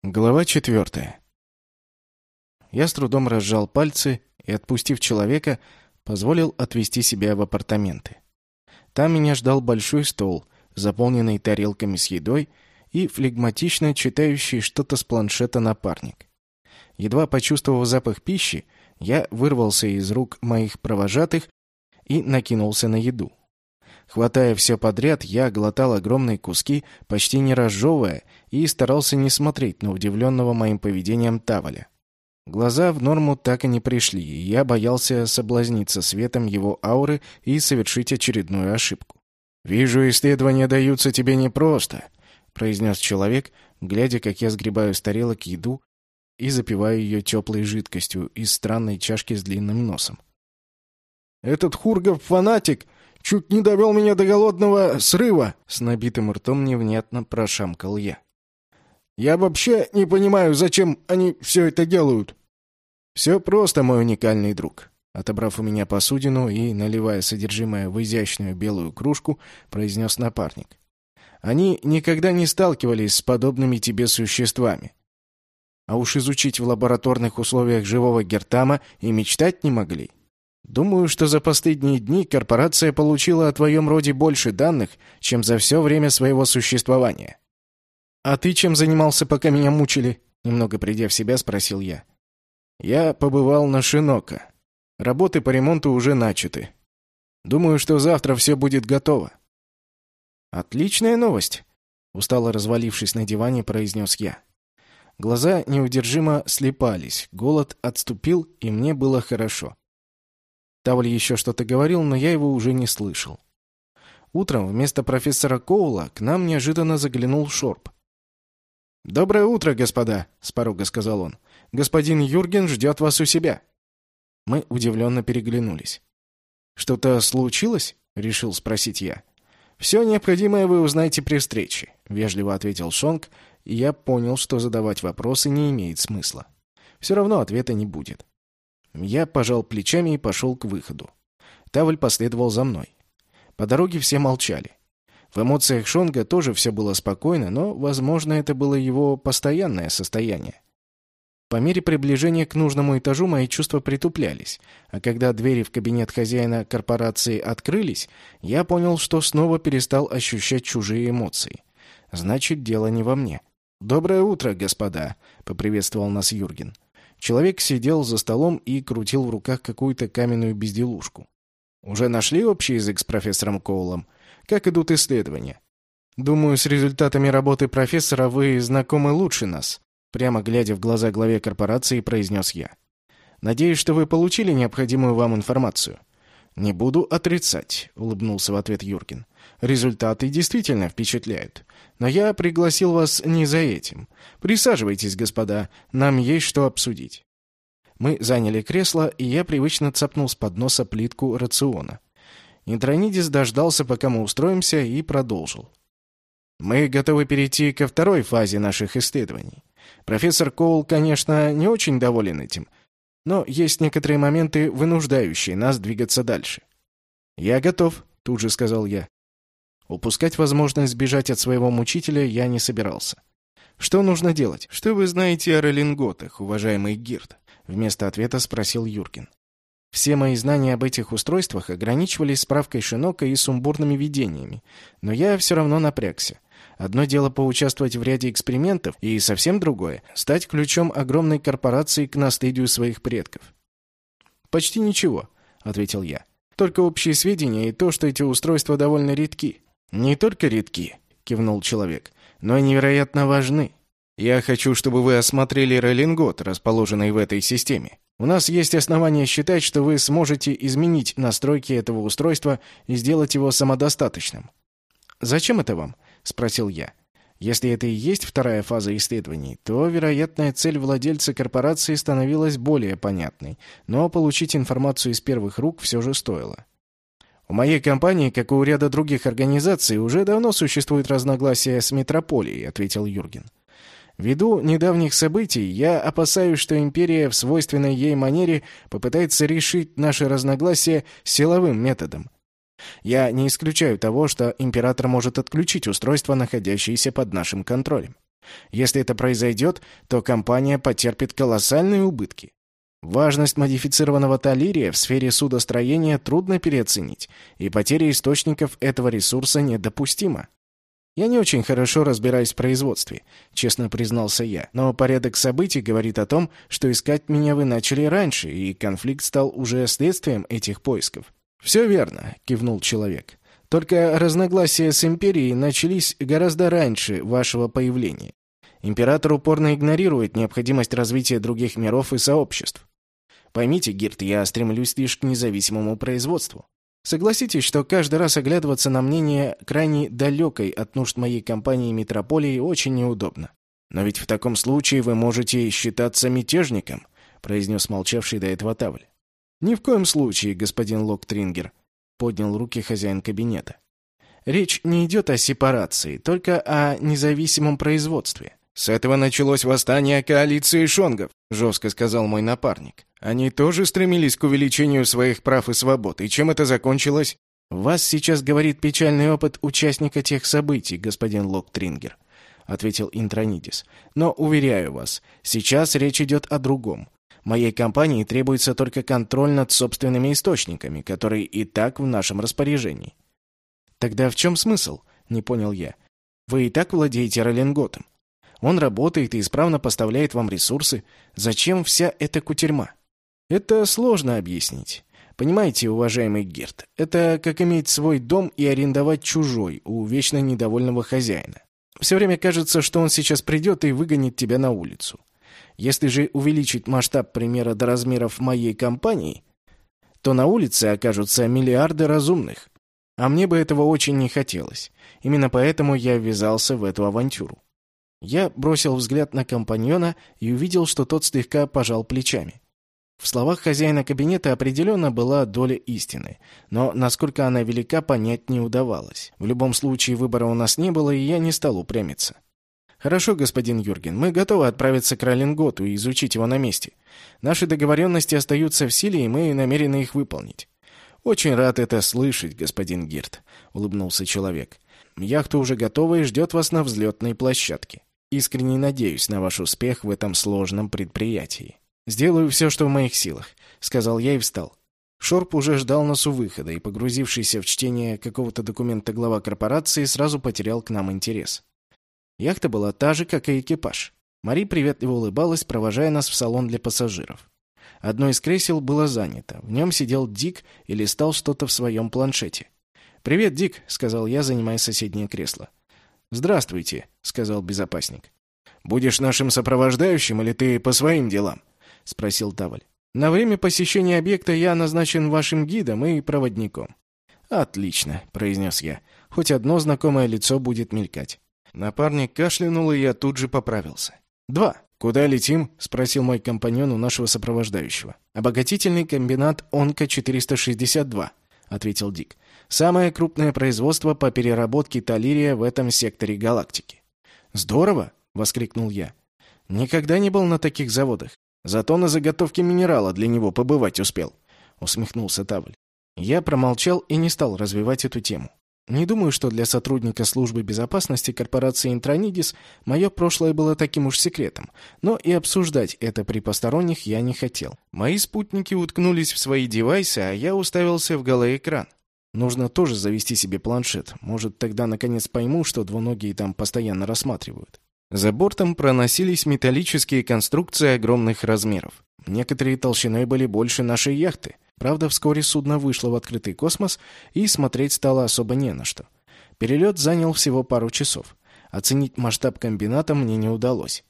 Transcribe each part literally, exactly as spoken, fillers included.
Глава четвертая. Я с трудом разжал пальцы и, отпустив человека, позволил отвести себя в апартаменты. Там меня ждал большой стол, заполненный тарелками с едой, и флегматично читающий что-то с планшета напарник. Едва почувствовав запах пищи, я вырвался из рук моих провожатых и накинулся на еду. Хватая все подряд, я глотал огромные куски, почти не разжевывая, и старался не смотреть на удивленного моим поведением Таваля. Глаза в норму так и не пришли, и я боялся соблазниться светом его ауры и совершить очередную ошибку. «Вижу, исследования даются тебе непросто», — произнес человек, глядя, как я сгребаю с тарелок еду и запиваю ее теплой жидкостью из странной чашки с длинным носом. «Этот Хургов-фанатик чуть не довел меня до голодного срыва!» С набитым ртом невнятно прошамкал я. «Я вообще не понимаю, зачем они все это делают!» «Все просто, мой уникальный друг», — отобрав у меня посудину и наливая содержимое в изящную белую кружку, произнес напарник. «Они никогда не сталкивались с подобными тебе существами. А уж изучить в лабораторных условиях живого Гертама и мечтать не могли. Думаю, что за последние дни корпорация получила о твоем роде больше данных, чем за все время своего существования». «А ты чем занимался, пока меня мучили?» Немного придя в себя, спросил я. «Я побывал на Шинока. Работы по ремонту уже начаты. Думаю, что завтра все будет готово». «Отличная новость», — устало развалившись на диване, произнес я. Глаза неудержимо слепались, голод отступил, и мне было хорошо. Тавль еще что-то говорил, но я его уже не слышал. Утром вместо профессора Коула к нам неожиданно заглянул Шорб. «Доброе утро, господа», — с порога сказал он. «Господин Юрген ждет вас у себя». Мы удивленно переглянулись. «Что-то случилось?» — решил спросить я. «Все необходимое вы узнаете при встрече», — вежливо ответил Шонг, и я понял, что задавать вопросы не имеет смысла. Все равно ответа не будет. Я пожал плечами и пошел к выходу. Тавль последовал за мной. По дороге все молчали. В эмоциях Шонга тоже все было спокойно, но, возможно, это было его постоянное состояние. По мере приближения к нужному этажу мои чувства притуплялись, а когда двери в кабинет хозяина корпорации открылись, я понял, что снова перестал ощущать чужие эмоции. Значит, дело не во мне. «Доброе утро, господа», — поприветствовал нас Юрген. Человек сидел за столом и крутил в руках какую-то каменную безделушку. «Уже нашли общий язык с профессором Коулом? Как идут исследования?» «Думаю, с результатами работы профессора вы знакомы лучше нас», прямо глядя в глаза главе корпорации, произнес я. «Надеюсь, что вы получили необходимую вам информацию». «Не буду отрицать», — улыбнулся в ответ Юрген. «Результаты действительно впечатляют. Но я пригласил вас не за этим. Присаживайтесь, господа, нам есть что обсудить». Мы заняли кресло, и я привычно цапнул с подноса плитку рациона. Интронидис дождался, пока мы устроимся, и продолжил. «Мы готовы перейти ко второй фазе наших исследований. Профессор Коул, конечно, не очень доволен этим, но есть некоторые моменты, вынуждающие нас двигаться дальше». «Я готов», — тут же сказал я. Упускать возможность сбежать от своего мучителя я не собирался. «Что нужно делать? Что вы знаете о ролинготах, уважаемый Гирд?» Вместо ответа спросил Юрген. Все мои знания об этих устройствах ограничивались справкой Шинока и сумбурными видениями, но я все равно напрягся. Одно дело поучаствовать в ряде экспериментов, и совсем другое — стать ключом огромной корпорации к наследию своих предков. «Почти ничего», — ответил я. «Только общие сведения и то, что эти устройства довольно редки». «Не только редки», — кивнул человек, — «но и невероятно важны. Я хочу, чтобы вы осмотрели ролингот, расположенный в этой системе. У нас есть основания считать, что вы сможете изменить настройки этого устройства и сделать его самодостаточным». «Зачем это вам?» — спросил я. Если это и есть вторая фаза исследований, то вероятная цель владельца корпорации становилась более понятной, но получить информацию из первых рук все же стоило. «У моей компании, как и у ряда других организаций, уже давно существует разногласия с метрополией», — ответил Юрген. «Ввиду недавних событий я опасаюсь, что империя в свойственной ей манере попытается решить наши разногласия силовым методом. Я не исключаю того, что император может отключить устройства, находящиеся под нашим контролем». Если это произойдет, то компания потерпит колоссальные убытки. Важность модифицированного таллирия в сфере судостроения трудно переоценить, и потеря источников этого ресурса недопустима. «Я не очень хорошо разбираюсь в производстве», — честно признался я, «но порядок событий говорит о том, что искать меня вы начали раньше, и конфликт стал уже следствием этих поисков». «Все верно», — кивнул человек. «Только разногласия с Империей начались гораздо раньше вашего появления. Император упорно игнорирует необходимость развития других миров и сообществ. Поймите, Гирт, я стремлюсь лишь к независимому производству. Согласитесь, что каждый раз оглядываться на мнение крайне далекой от нужд моей компании метрополии очень неудобно. Но ведь в таком случае вы можете считаться мятежником», — произнес молчавший до этого Тавль. «Ни в коем случае, господин Локтрингер», — поднял руки хозяин кабинета. «Речь не идет о сепарации, только о независимом производстве». «С этого началось восстание коалиции шонгов», — жестко сказал мой напарник. «Они тоже стремились к увеличению своих прав и свобод. И чем это закончилось?» «Вас сейчас говорит печальный опыт участника тех событий, господин Локтрингер», — ответил Интронидис. «Но, уверяю вас, сейчас речь идет о другом. Моей компании требуется только контроль над собственными источниками, которые и так в нашем распоряжении». «Тогда в чем смысл?» — не понял я. «Вы и так владеете Роллинготом. Он работает и исправно поставляет вам ресурсы. Зачем вся эта кутерьма?» «Это сложно объяснить. Понимаете, уважаемый Гирт, это как иметь свой дом и арендовать чужой у вечно недовольного хозяина. Все время кажется, что он сейчас придет и выгонит тебя на улицу. Если же увеличить масштаб примера до размеров моей компании, то на улице окажутся миллиарды разумных. А мне бы этого очень не хотелось. Именно поэтому я ввязался в эту авантюру». Я бросил взгляд на компаньона и увидел, что тот слегка пожал плечами. В словах хозяина кабинета определенно была доля истины, но насколько она велика, понять не удавалось. В любом случае выбора у нас не было, и я не стал упрямиться. «Хорошо, господин Юрген, мы готовы отправиться к Роллинготу и изучить его на месте. Наши договоренности остаются в силе, и мы намерены их выполнить». «Очень рад это слышать, господин Гирт», — улыбнулся человек. «Яхта уже готова и ждет вас на взлетной площадке. Искренне надеюсь на ваш успех в этом сложном предприятии». «Сделаю все, что в моих силах», — сказал я и встал. Шорп уже ждал нас у выхода, и, погрузившийся в чтение какого-то документа глава корпорации, сразу потерял к нам интерес. Яхта была та же, как и экипаж. Мари приветливо улыбалась, провожая нас в салон для пассажиров. Одно из кресел было занято. В нем сидел Дик и листал что-то в своем планшете. «Привет, Дик», — сказал я, занимая соседнее кресло. «Здравствуйте», — сказал безопасник. «Будешь нашим сопровождающим или ты по своим делам?» — спросил Тавль. «На время посещения объекта я назначен вашим гидом и проводником». «Отлично», — произнес я. «Хоть одно знакомое лицо будет мелькать». Напарник кашлянул, и я тут же поправился. «Два. Куда летим?» — спросил мой компаньон у нашего сопровождающего. «Обогатительный комбинат Онка четыреста шестьдесят два», — ответил Дик. «Самое крупное производство по переработке таллирия в этом секторе галактики». «Здорово!» — воскликнул я. «Никогда не был на таких заводах. Зато на заготовке минерала для него побывать успел», — усмехнулся Тавль. Я промолчал и не стал развивать эту тему. Не думаю, что для сотрудника службы безопасности корпорации Интронидис мое прошлое было таким уж секретом, но и обсуждать это при посторонних я не хотел. Мои спутники уткнулись в свои девайсы, а я уставился в голый экран. Нужно тоже завести себе планшет, может, тогда наконец пойму, что двуногие там постоянно рассматривают. За бортом проносились металлические конструкции огромных размеров. Некоторые толщиной были больше нашей яхты. Правда, вскоре судно вышло в открытый космос, и смотреть стало особо не на что. Перелет занял всего пару часов. Оценить масштаб комбината мне не удалось.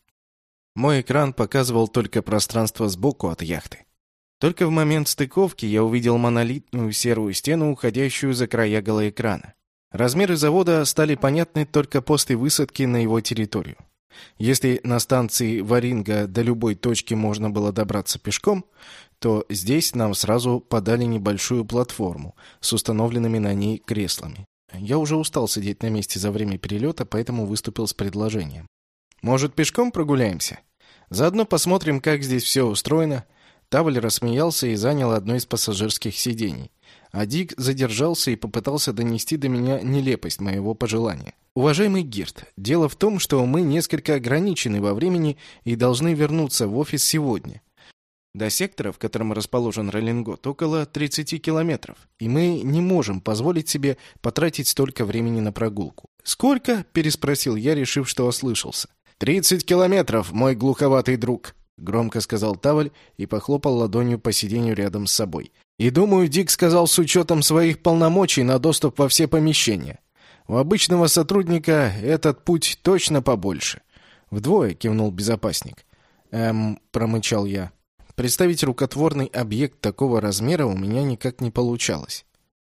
Мой экран показывал только пространство сбоку от яхты. Только в момент стыковки я увидел монолитную серую стену, уходящую за края голоэкрана. Размеры завода стали понятны только после высадки на его территорию. Если на станции Варинга до любой точки можно было добраться пешком, то здесь нам сразу подали небольшую платформу с установленными на ней креслами. Я уже устал сидеть на месте за время перелета, поэтому выступил с предложением. «Может, пешком прогуляемся? Заодно посмотрим, как здесь все устроено. Тавль рассмеялся и занял одно из пассажирских сидений. А Дик задержался и попытался донести до меня нелепость моего пожелания. «Уважаемый Гирт, дело в том, что мы несколько ограничены во времени и должны вернуться в офис сегодня. До сектора, в котором расположен Роллингот, около тридцати километров, и мы не можем позволить себе потратить столько времени на прогулку». «Сколько?» – переспросил я, решив, что ослышался. «Тридцать километров, мой глуховатый друг», — громко сказал Тавль и похлопал ладонью по сиденью рядом с собой. «И думаю, Дик сказал с учетом своих полномочий на доступ во все помещения. У обычного сотрудника этот путь точно побольше». «Вдвое», — кивнул безопасник. «Эм», — промычал я. Представить рукотворный объект такого размера у меня никак не получалось.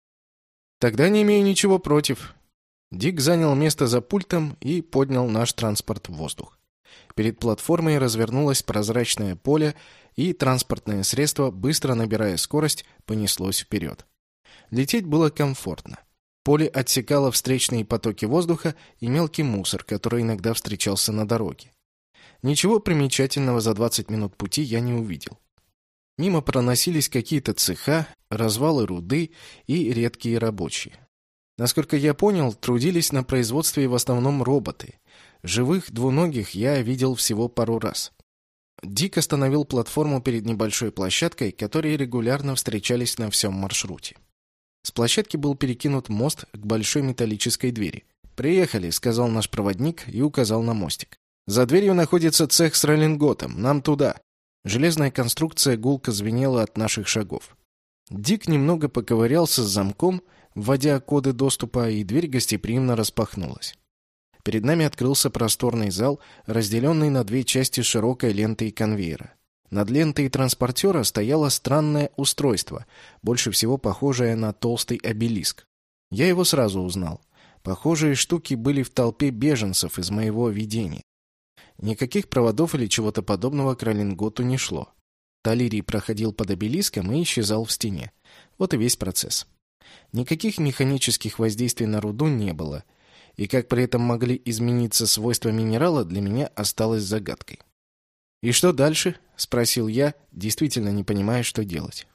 «Тогда не имею ничего против». Дик занял место за пультом и поднял наш транспорт в воздух. Перед платформой развернулось прозрачное поле, и транспортное средство, быстро набирая скорость, понеслось вперед. Лететь было комфортно. Поле отсекало встречные потоки воздуха и мелкий мусор, который иногда встречался на дороге. Ничего примечательного за двадцать минут пути я не увидел. Мимо проносились какие-то цеха, развалы руды и редкие рабочие. Насколько я понял, трудились на производстве в основном роботы. Живых двуногих я видел всего пару раз. Дик остановил платформу перед небольшой площадкой, которые регулярно встречались на всем маршруте. С площадки был перекинут мост к большой металлической двери. «Приехали», — сказал наш проводник и указал на мостик. «За дверью находится цех с Роллинготом. Нам туда». Железная конструкция гулко звенела от наших шагов. Дик немного поковырялся с замком, вводя коды доступа, и дверь гостеприимно распахнулась. Перед нами открылся просторный зал, разделенный на две части широкой лентой конвейера. Над лентой транспортера стояло странное устройство, больше всего похожее на толстый обелиск. Я его сразу узнал. Похожие штуки были в толпе беженцев из моего видения. Никаких проводов или чего-то подобного к Роллинготу не шло. Талирий проходил под обелиском и исчезал в стене. Вот и весь процесс. Никаких механических воздействий на руду не было, и как при этом могли измениться свойства минерала, для меня осталось загадкой. «И что дальше?» — спросил я, действительно не понимая, что делать.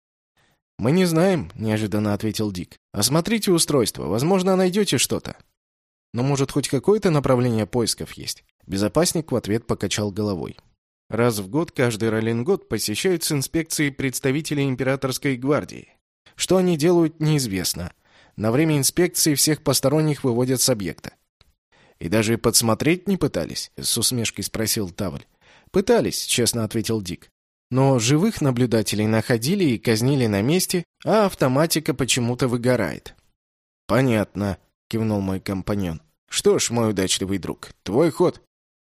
«Мы не знаем», — неожиданно ответил Дик. «Осмотрите устройство, возможно, найдете что-то». «Но, может, хоть какое-то направление поисков есть?» Безопасник в ответ покачал головой. «Раз в год каждый Роллингот посещают с инспекцией представители императорской гвардии. Что они делают, неизвестно. На время инспекции всех посторонних выводят с объекта». «И даже подсмотреть не пытались?» — с усмешкой спросил Тавль. «Пытались», — честно ответил Дик. «Но живых наблюдателей находили и казнили на месте, а автоматика почему-то выгорает». «Понятно», — кивнул мой компаньон. «Что ж, мой удачливый друг, твой ход».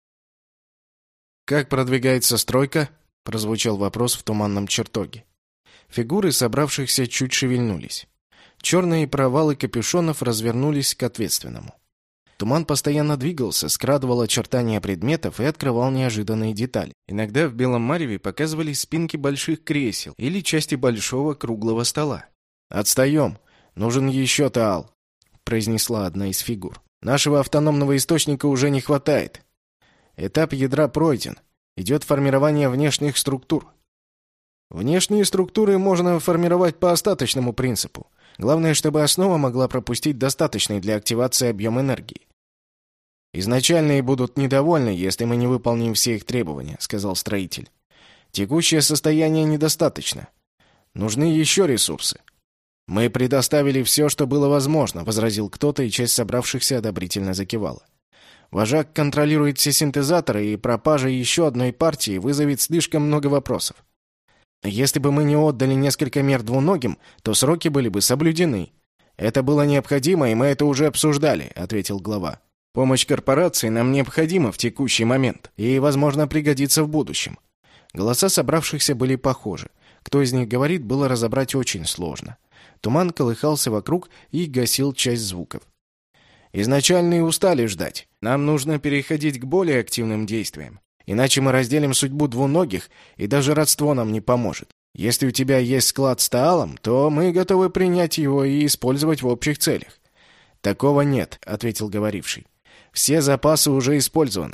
«Как продвигается стройка?» — прозвучал вопрос в туманном чертоге. Фигуры собравшихся чуть шевельнулись. Черные провалы капюшонов развернулись к ответственному. Туман постоянно двигался, скрадывал очертания предметов и открывал неожиданные детали. Иногда в белом мареве показывались спинки больших кресел или части большого круглого стола. «Отстаем! Нужен еще Таал!» — произнесла одна из фигур. «Нашего автономного источника уже не хватает. Этап ядра пройден. Идет формирование внешних структур». «Внешние структуры можно формировать по остаточному принципу. Главное, чтобы основа могла пропустить достаточный для активации объем энергии». «Изначальные будут недовольны, если мы не выполним все их требования», — сказал строитель. «Текущее состояние недостаточно. Нужны еще ресурсы». «Мы предоставили все, что было возможно», — возразил кто-то, и часть собравшихся одобрительно закивала. «Вожак контролирует все синтезаторы, и пропажа еще одной партии вызовет слишком много вопросов. Если бы мы не отдали несколько мер двуногим, то сроки были бы соблюдены. Это было необходимо, и мы это уже обсуждали», — ответил глава. «Помощь корпорации нам необходима в текущий момент и, возможно, пригодится в будущем». Голоса собравшихся были похожи. Кто из них говорит, было разобрать очень сложно. Туман колыхался вокруг и гасил часть звуков. «Изначальные устали ждать. Нам нужно переходить к более активным действиям. Иначе мы разделим судьбу двуногих, и даже родство нам не поможет. Если у тебя есть склад с Таалом, то мы готовы принять его и использовать в общих целях». «Такого нет», — ответил говоривший. «Все запасы уже использованы.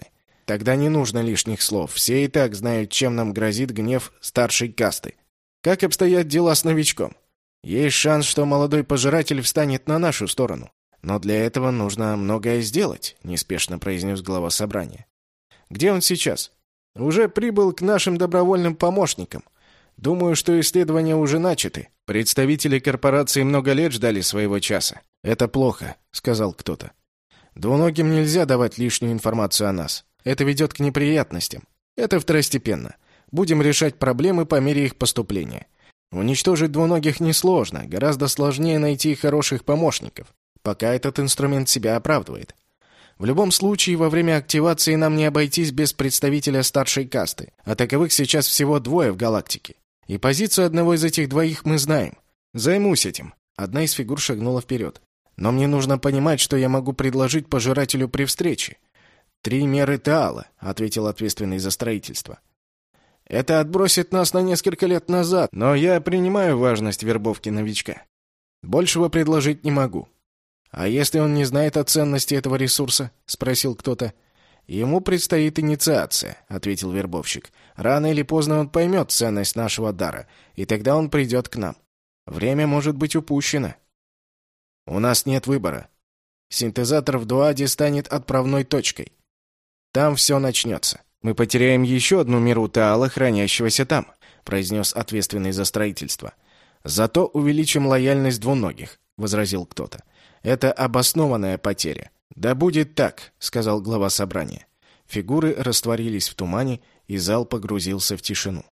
Тогда не нужно лишних слов. Все и так знают, чем нам грозит гнев старшей касты. Как обстоят дела с новичком? Есть шанс, что молодой пожиратель встанет на нашу сторону. Но для этого нужно многое сделать, неспешно произнес глава собрания. Где он сейчас? Уже прибыл к нашим добровольным помощникам. Думаю, что исследования уже начаты. Представители корпорации много лет ждали своего часа. Это плохо, сказал кто-то. Двуногим нельзя давать лишнюю информацию о нас. Это ведет к неприятностям. Это второстепенно. Будем решать проблемы по мере их поступления. Уничтожить двуногих несложно, гораздо сложнее найти хороших помощников, пока этот инструмент себя оправдывает. В любом случае, во время активации нам не обойтись без представителя старшей касты, а таковых сейчас всего двое в галактике. И позицию одного из этих двоих мы знаем. Займусь этим. Одна из фигур шагнула вперед. Но мне нужно понимать, что я могу предложить пожирателю при встрече. «Три меры Таала», — ответил ответственный за строительство. «Это отбросит нас на несколько лет назад, но я принимаю важность вербовки новичка. Большего предложить не могу». «А если он не знает о ценности этого ресурса?» — спросил кто-то. «Ему предстоит инициация», — ответил вербовщик. «Рано или поздно он поймет ценность нашего дара, и тогда он придет к нам. Время может быть упущено». «У нас нет выбора. Синтезатор в Дуаде станет отправной точкой. Там все начнется. Мы потеряем еще одну меру Таала, хранящегося там», — произнес ответственный за строительство. «Зато увеличим лояльность двуногих», — возразил кто-то. «Это обоснованная потеря». «Да будет так», — сказал глава собрания. Фигуры растворились в тумане, и зал погрузился в тишину.